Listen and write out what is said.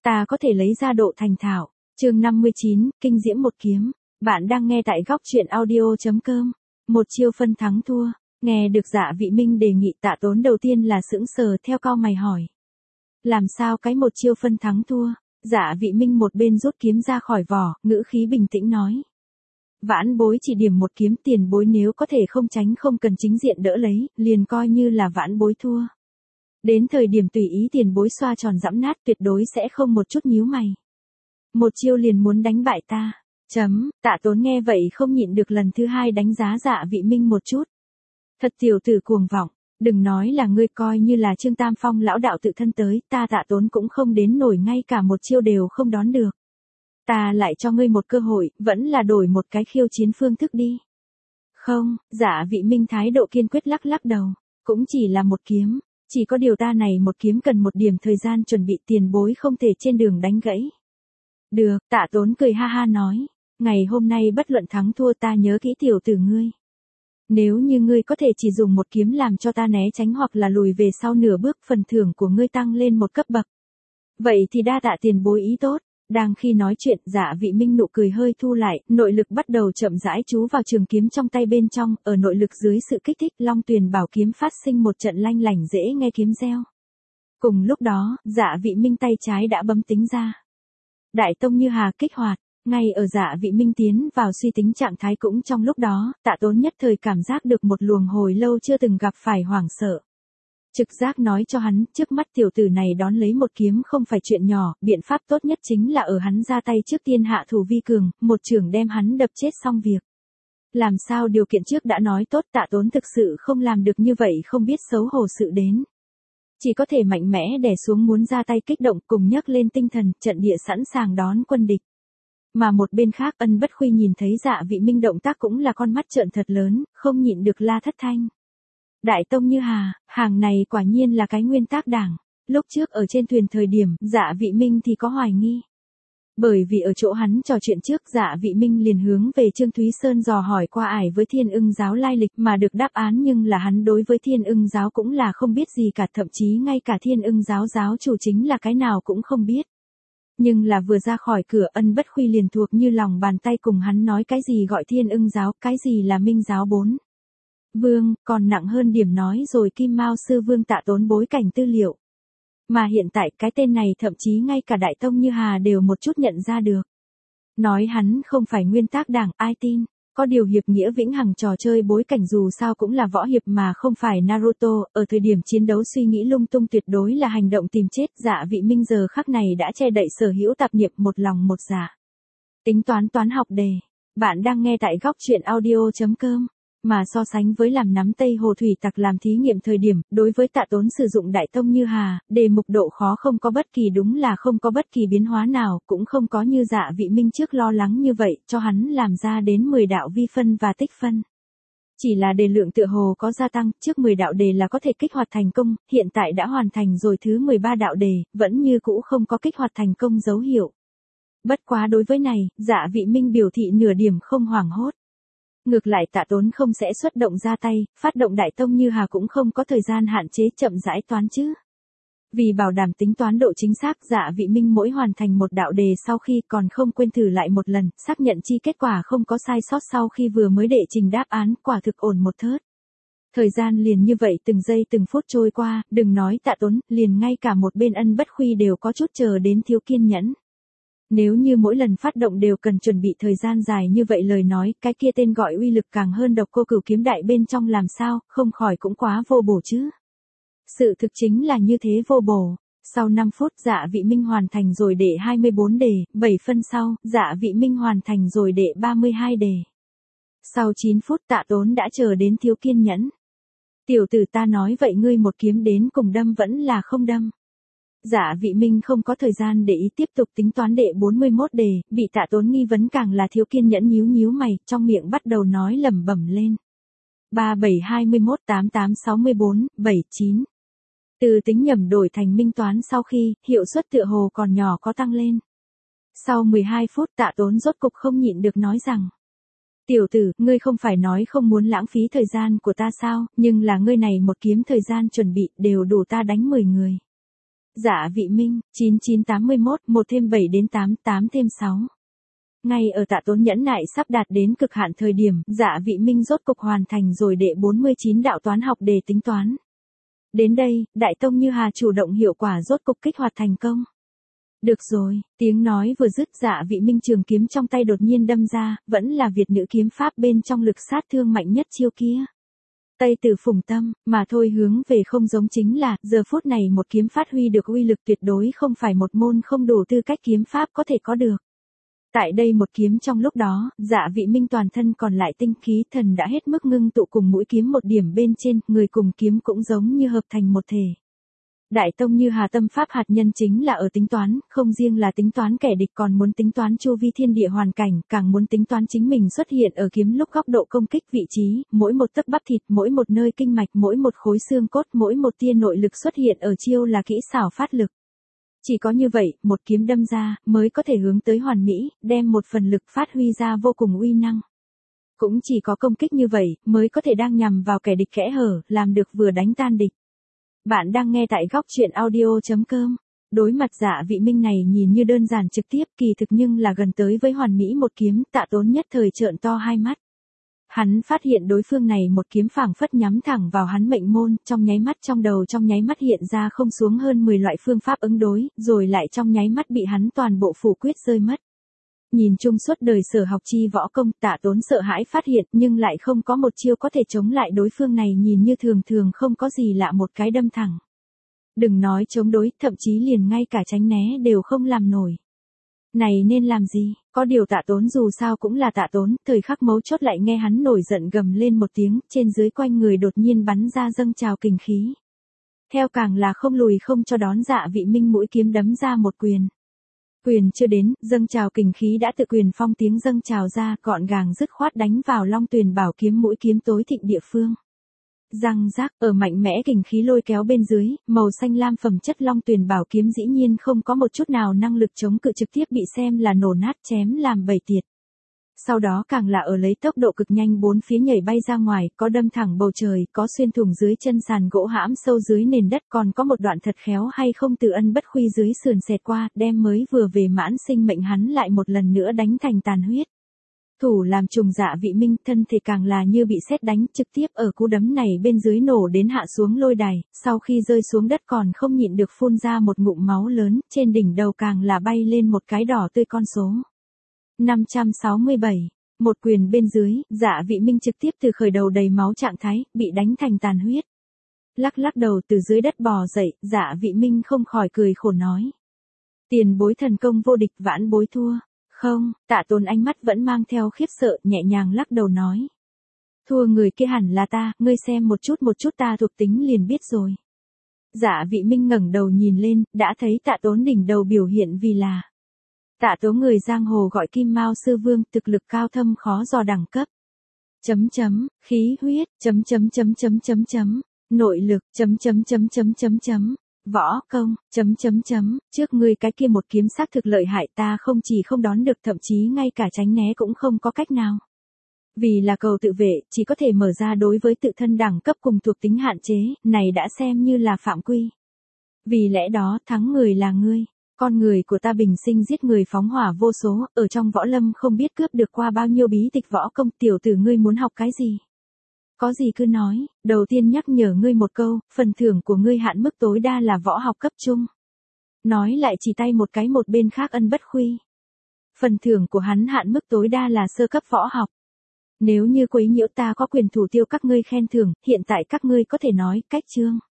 ta có thể lấy ra độ thành thạo. Chương 59, kinh diễm một kiếm. Bạn đang nghe tại góc truyện audio.com. Một chiêu phân thắng thua. Nghe được Dạ Vị Minh đề nghị, Tạ Tốn đầu tiên là sững sờ theo cau mày hỏi. Làm sao cái một chiêu phân thắng thua? Dạ Vị Minh một bên rút kiếm ra khỏi vỏ, ngữ khí bình tĩnh nói. Vãn bối chỉ điểm một kiếm, tiền bối nếu có thể không tránh không cần chính diện đỡ lấy, liền coi như là vãn bối thua. Đến thời điểm tùy ý tiền bối xoa tròn giẫm nát, tuyệt đối sẽ không một chút nhíu mày. Một chiêu liền muốn đánh bại ta. Tạ Tốn nghe vậy không nhịn được lần thứ hai đánh giá Dạ Vị Minh một chút. Thật tiểu tử cuồng vọng, đừng nói là ngươi, coi như là Trương Tam Phong lão đạo tự thân tới, ta Tạ Tốn cũng không đến nổi ngay cả một chiêu đều không đón được. Ta lại cho ngươi một cơ hội, vẫn là đổi một cái khiêu chiến phương thức đi. Không, Dạ Vị Minh thái độ kiên quyết lắc lắc đầu, cũng chỉ là một kiếm, chỉ có điều ta này một kiếm cần một điểm thời gian chuẩn bị, tiền bối không thể trên đường đánh gãy. Được, Tạ Tốn cười ha ha nói, ngày hôm nay bất luận thắng thua ta nhớ kỹ tiểu tử ngươi. Nếu như ngươi có thể chỉ dùng một kiếm làm cho ta né tránh hoặc là lùi về sau nửa bước, phần thưởng của ngươi tăng lên một cấp bậc. Vậy thì đa tạ tiền bối ý tốt. Đang khi nói chuyện, Dạ Vị Minh nụ cười hơi thu lại, nội lực bắt đầu chậm rãi chú vào trường kiếm trong tay bên trong, ở nội lực dưới sự kích thích, Long Tuyền bảo kiếm phát sinh một trận lanh lảnh dễ nghe kiếm reo. Cùng lúc đó, Dạ Vị Minh tay trái đã bấm tính ra. Đại Tông Như Hà kích hoạt, ngay ở Dạ Vị Minh tiến vào suy tính trạng thái cũng trong lúc đó, Tạ Tốn nhất thời cảm giác được một luồng hồi lâu chưa từng gặp phải hoảng sợ. Trực giác nói cho hắn, trước mắt tiểu tử này đón lấy một kiếm không phải chuyện nhỏ, biện pháp tốt nhất chính là ở hắn ra tay trước tiên hạ thủ vi cường, một chưởng đem hắn đập chết xong việc. Làm sao điều kiện trước đã nói tốt, Tạ Tốn thực sự không làm được như vậy, không biết xấu hổ sự đến. Chỉ có thể mạnh mẽ đè xuống muốn ra tay kích động, cùng nhấc lên tinh thần, trận địa sẵn sàng đón quân địch. Mà một bên khác, Ân Bất Khuy nhìn thấy Dạ Vị Minh động tác cũng là con mắt trợn thật lớn, không nhịn được la thất thanh. Đại Tông Như Hà, hàng này quả nhiên là cái nguyên tác đảng. Lúc trước ở trên thuyền thời điểm, Dạ Vị Minh thì có hoài nghi. Bởi vì ở chỗ hắn trò chuyện trước, Dạ Vị Minh liền hướng về Trương Thúy Sơn dò hỏi qua ải với Thiên Ưng giáo lai lịch mà được đáp án, nhưng là hắn đối với Thiên Ưng giáo cũng là không biết gì cả, thậm chí ngay cả Thiên Ưng giáo giáo chủ chính là cái nào cũng không biết. Nhưng là vừa ra khỏi cửa, Ân Bất Khuy liền thuộc như lòng bàn tay cùng hắn nói cái gì gọi Thiên Ưng giáo, cái gì là Minh giáo 4. Vương, còn nặng hơn điểm nói rồi Kim Mao sư vương Tạ Tốn bối cảnh tư liệu. Mà hiện tại cái tên này thậm chí ngay cả Đại Tông Như Hà đều một chút nhận ra được. Nói hắn không phải nguyên tác đảng, ai tin, có điều hiệp nghĩa vĩnh hằng trò chơi bối cảnh dù sao cũng là võ hiệp mà không phải Naruto, ở thời điểm chiến đấu suy nghĩ lung tung tuyệt đối là hành động tìm chết. Dạ Vị Minh giờ khắc này đã che đậy sở hữu tạp niệm, một lòng một dạ. Tính toán toán học đề. Bạn đang nghe tại góc truyện audio.com. Mà so sánh với làm nắm Tây Hồ thủy tặc làm thí nghiệm thời điểm, đối với Tạ Tốn sử dụng Đại Tông Như Hà, đề mục độ khó không có bất kỳ, đúng là không có bất kỳ biến hóa nào, cũng không có như Dạ Vị Minh trước lo lắng như vậy, cho hắn làm ra đến 10 đạo vi phân và tích phân. Chỉ là đề lượng tựa hồ có gia tăng, trước 10 đạo đề là có thể kích hoạt thành công, hiện tại đã hoàn thành rồi thứ 13 đạo đề, vẫn như cũ không có kích hoạt thành công dấu hiệu. Bất quá đối với này, Dạ Vị Minh biểu thị nửa điểm không hoảng hốt. Ngược lại Tạ Tốn không sẽ xuất động ra tay, phát động Đại Tông Như Hà cũng không có thời gian hạn chế, chậm rãi toán chứ. Vì bảo đảm tính toán độ chính xác, Dạ Vị Minh mỗi hoàn thành một đạo đề sau khi còn không quên thử lại một lần, xác nhận chi kết quả không có sai sót sau khi vừa mới đệ trình đáp án, quả thực ổn một thớt. Thời gian liền như vậy từng giây từng phút trôi qua, đừng nói Tạ Tốn, liền ngay cả một bên Ân Bất Khuy đều có chút chờ đến thiếu kiên nhẫn. Nếu như mỗi lần phát động đều cần chuẩn bị thời gian dài như vậy lời nói, cái kia tên gọi uy lực càng hơn Độc Cô Cửu kiếm đại bên trong làm sao, không khỏi cũng quá vô bổ chứ. Sự thực chính là như thế vô bổ. Sau 5 phút Dạ Vị Minh hoàn thành rồi đệ 24 đề, 7 phân sau, Dạ Vị Minh hoàn thành rồi đệ 32 đề. Sau 9 phút Tạ Tốn đã chờ đến thiếu kiên nhẫn. Tiểu tử ta nói vậy ngươi một kiếm đến cùng đâm vẫn là không đâm. Dạ Vị Minh không có thời gian để ý tiếp tục tính toán đệ 41 đề, bị Tạ Tốn nghi vấn càng là thiếu kiên nhẫn nhíu nhíu mày, trong miệng bắt đầu nói lẩm bẩm lên. 3721 8864 79. Từ tính nhẩm đổi thành minh toán sau khi, hiệu suất tựa hồ còn nhỏ có tăng lên. Sau 12 phút Tạ Tốn rốt cục không nhịn được nói rằng. Tiểu tử, ngươi không phải nói không muốn lãng phí thời gian của ta sao, nhưng là ngươi này một kiếm thời gian chuẩn bị đều đủ ta đánh 10 người. Dạ Vị Minh, 9981, 1 thêm 7 đến 8, 8 thêm 6. Ngay ở Tạ Tốn nhẫn nại sắp đạt đến cực hạn thời điểm, Dạ Vị Minh rốt cục hoàn thành rồi đệ 49 đạo toán học đề tính toán. Đến đây, Đại Tông Như Hà chủ động hiệu quả rốt cục kích hoạt thành công. Được rồi, tiếng nói vừa dứt, Dạ Vị Minh trường kiếm trong tay đột nhiên đâm ra, vẫn là Việt nữ kiếm pháp bên trong lực sát thương mạnh nhất chiêu kia. Tây Tử Phùng Tâm, mà thôi hướng về không giống chính là, giờ phút này một kiếm phát huy được uy lực tuyệt đối không phải một môn không đủ tư cách kiếm pháp có thể có được. Tại đây một kiếm trong lúc đó, Dạ Vị Minh toàn thân còn lại tinh khí thần đã hết mức ngưng tụ cùng mũi kiếm một điểm bên trên, người cùng kiếm cũng giống như hợp thành một thể. Đại Tông Như Hà tâm pháp hạt nhân chính là ở tính toán, không riêng là tính toán kẻ địch còn muốn tính toán chu vi thiên địa hoàn cảnh, càng muốn tính toán chính mình xuất hiện ở kiếm lúc góc độ công kích vị trí, mỗi một tấc bắp thịt, mỗi một nơi kinh mạch, mỗi một khối xương cốt, mỗi một tia nội lực xuất hiện ở chiêu là kỹ xảo phát lực. Chỉ có như vậy, một kiếm đâm ra, mới có thể hướng tới hoàn mỹ, đem một phần lực phát huy ra vô cùng uy năng. Cũng chỉ có công kích như vậy, mới có thể đang nhằm vào kẻ địch kẽ hở, làm được vừa đánh tan địch. Bạn đang nghe tại góc truyện audio.com. Đối mặt Dạ Vị Minh này nhìn như đơn giản trực tiếp, kỳ thực nhưng là gần tới với hoàn mỹ một kiếm, Tạ Tốn nhất thời trợn to hai mắt. Hắn phát hiện đối phương này một kiếm phảng phất nhắm thẳng vào hắn mệnh môn, trong nháy mắt trong đầu trong nháy mắt hiện ra không xuống hơn 10 loại phương pháp ứng đối, rồi lại trong nháy mắt bị hắn toàn bộ phủ quyết rơi mất. Nhìn chung suốt đời sở học chi võ công, Tạ Tốn sợ hãi phát hiện nhưng lại không có một chiêu có thể chống lại đối phương này nhìn như thường thường không có gì lạ một cái đâm thẳng. Đừng nói chống đối, thậm chí liền ngay cả tránh né đều không làm nổi. Này nên làm gì? Có điều Tạ Tốn dù sao cũng là Tạ Tốn, thời khắc mấu chốt lại nghe hắn nổi giận gầm lên một tiếng, trên dưới quanh người đột nhiên bắn ra dâng trào kình khí. Theo càng là không lùi không cho đón Dạ Vị Minh mũi kiếm đấm ra một quyền. Quyền chưa đến, dâng trào kình khí đã tự quyền phong tiếng dâng trào ra, gọn gàng dứt khoát đánh vào Long Tuyền Bảo kiếm mũi kiếm tối thịnh địa phương. Răng rác, ở mạnh mẽ kình khí lôi kéo bên dưới, màu xanh lam phẩm chất Long Tuyền Bảo kiếm dĩ nhiên không có một chút nào năng lực chống cự, trực tiếp bị xem là nổ nát chém làm bảy tiệt. Sau đó càng là ở lấy tốc độ cực nhanh bốn phía nhảy bay ra ngoài, có đâm thẳng bầu trời, có xuyên thủng dưới chân sàn gỗ hãm sâu dưới nền đất, còn có một đoạn thật khéo hay không từ ân bất khuy dưới sườn xẹt qua, đem mới vừa về mãn sinh mệnh hắn lại một lần nữa đánh thành tàn huyết. Thủ làm trùng Dạ Vị Minh, thân thể càng là như bị sét đánh, trực tiếp ở cú đấm này bên dưới nổ đến hạ xuống lôi đài, sau khi rơi xuống đất còn không nhịn được phun ra một ngụm máu lớn, trên đỉnh đầu càng là bay lên một cái đỏ tươi con số. 567. Một quyền bên dưới, Dạ Vị Minh trực tiếp từ khởi đầu đầy máu trạng thái, bị đánh thành tàn huyết. Lắc lắc đầu từ dưới đất bò dậy, Dạ Vị Minh không khỏi cười khổ nói. Tiền bối thần công vô địch, vãn bối thua. Không, Tạ Tốn ánh mắt vẫn mang theo khiếp sợ, nhẹ nhàng lắc đầu nói. Thua người kia hẳn là ta, ngươi xem một chút ta thuộc tính liền biết rồi. Dạ Vị Minh ngẩng đầu nhìn lên, đã thấy Tạ Tốn đỉnh đầu biểu hiện vì là. Tạ Tốn người giang hồ gọi Kim Mao Sư Vương, thực lực cao thâm khó dò đẳng cấp. Khí huyết, nội lực, võ công, trước ngươi cái kia một kiếm xác thực lợi hại, ta không chỉ không đón được, thậm chí ngay cả tránh né cũng không có cách nào. Vì là cầu tự vệ, chỉ có thể mở ra đối với tự thân đẳng cấp cùng thuộc tính hạn chế, này đã xem như là phạm quy. Vì lẽ đó, thắng người là ngươi. Con người của ta bình sinh giết người phóng hỏa vô số, ở trong võ lâm không biết cướp được qua bao nhiêu bí tịch võ công, tiểu tử ngươi muốn học cái gì? Có gì cứ nói, đầu tiên nhắc nhở ngươi một câu, phần thưởng của ngươi hạn mức tối đa là võ học cấp trung. Nói lại chỉ tay một cái một bên khác ân bất khuy. Phần thưởng của hắn hạn mức tối đa là sơ cấp võ học. Nếu như quấy nhiễu ta có quyền thủ tiêu các ngươi khen thưởng, hiện tại các ngươi có thể nói, cách chương.